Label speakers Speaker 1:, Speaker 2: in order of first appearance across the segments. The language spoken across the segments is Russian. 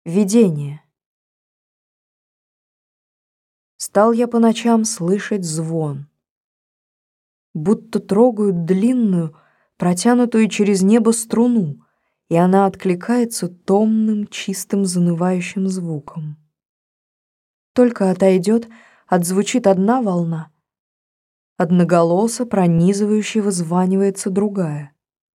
Speaker 1: Видение. Стал я по ночам слышать звон, будто трогают длинную, протянутую через небо струну, и она откликается томным, чистым, занывающим звуком. Только отойдет, отзвучит одна волна, одноголосо пронизывающе вызванивается другая.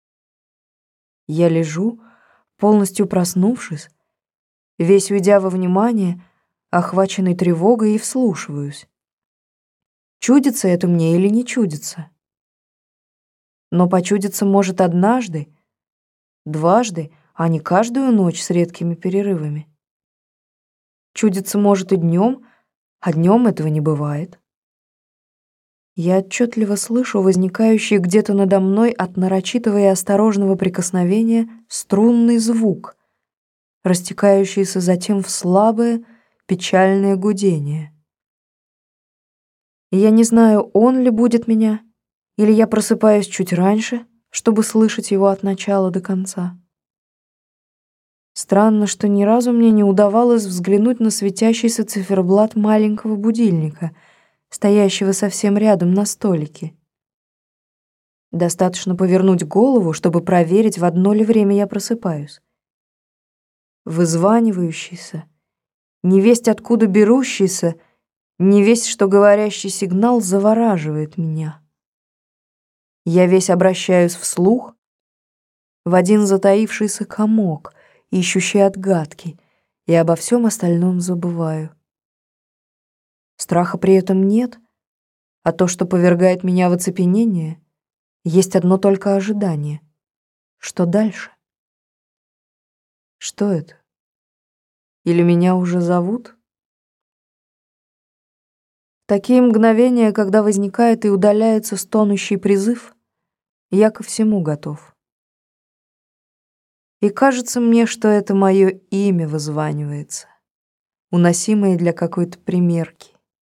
Speaker 1: Я лежу, полностью проснувшись, весь уйдя во внимание, охваченный тревогой, и вслушиваюсь. Чудится это мне или не чудится? Но почудиться может однажды, дважды, а не каждую ночь с редкими перерывами. Чудиться может и днем, а днем этого не бывает. Я отчетливо слышу возникающий где-то надо мной от нарочитого и осторожного прикосновения струнный звук, растекающийся затем в слабое, печальное гудение. И я не знаю, он ли будет меня, или я просыпаюсь чуть раньше, чтобы слышать его от начала до конца. Странно, что ни разу мне не удавалось взглянуть на светящийся циферблат маленького будильника, стоящего совсем рядом на столике. Достаточно повернуть голову, чтобы проверить, в одно ли время я просыпаюсь. Вызванивающийся, невесть откуда берущийся, невесть что говорящий сигнал завораживает меня. Я весь обращаюсь вслух, в один затаившийся комок, ищущий отгадки, и обо всем остальном забываю. Страха при этом нет, а то, что повергает меня в оцепенение, есть одно только ожидание. Что дальше? Что это? Или меня уже зовут? В такие мгновения, когда возникает и удаляется стонущий призыв, я ко всему готов. И кажется мне, что это мое имя вызванивается, уносимое для какой-то примерки.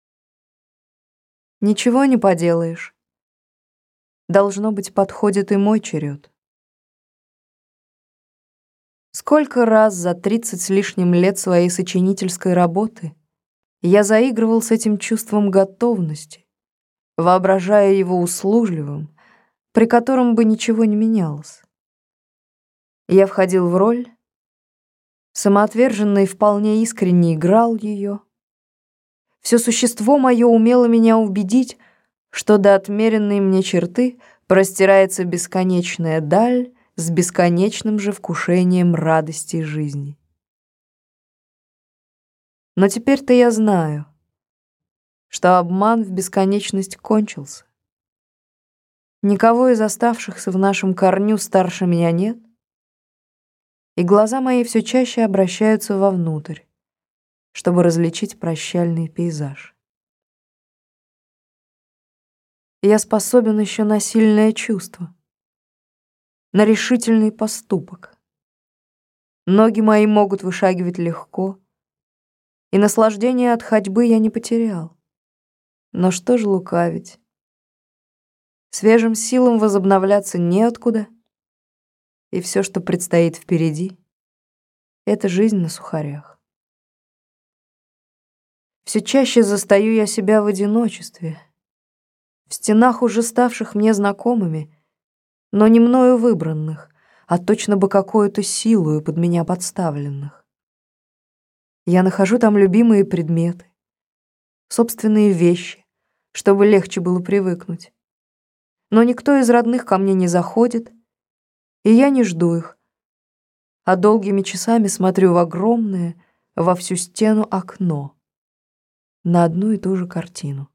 Speaker 1: Ничего не поделаешь. Должно быть, подходит и мой черед. Сколько раз за 30 с лишним лет своей сочинительской работы я заигрывал с этим чувством готовности, воображая его услужливым, при котором бы ничего не менялось. Я входил в роль, самоотверженно и вполне искренне играл ее. Все существо мое умело меня убедить, что до отмеренной мне черты простирается бесконечная даль с бесконечным же вкушением радости жизни. Но теперь-то я знаю, что обман в бесконечность кончился. Никого из оставшихся в нашем корню старше меня нет, и глаза мои все чаще обращаются вовнутрь, чтобы различить прощальный пейзаж. Я способен еще на сильное чувство, на решительный поступок. Ноги мои могут вышагивать легко, и наслаждение от ходьбы я не потерял. Но что ж лукавить? Свежим силам возобновляться неоткуда, и все, что предстоит впереди, это жизнь на сухарях. Все чаще застаю я себя в одиночестве, в стенах, уже ставших мне знакомыми, но не мною выбранных, а точно бы какую-то силою под меня подставленных. Я нахожу там любимые предметы, собственные вещи, чтобы легче было привыкнуть. Но никто из родных ко мне не заходит, и я не жду их, а долгими часами смотрю в огромное, во всю стену окно, на одну и ту же картину.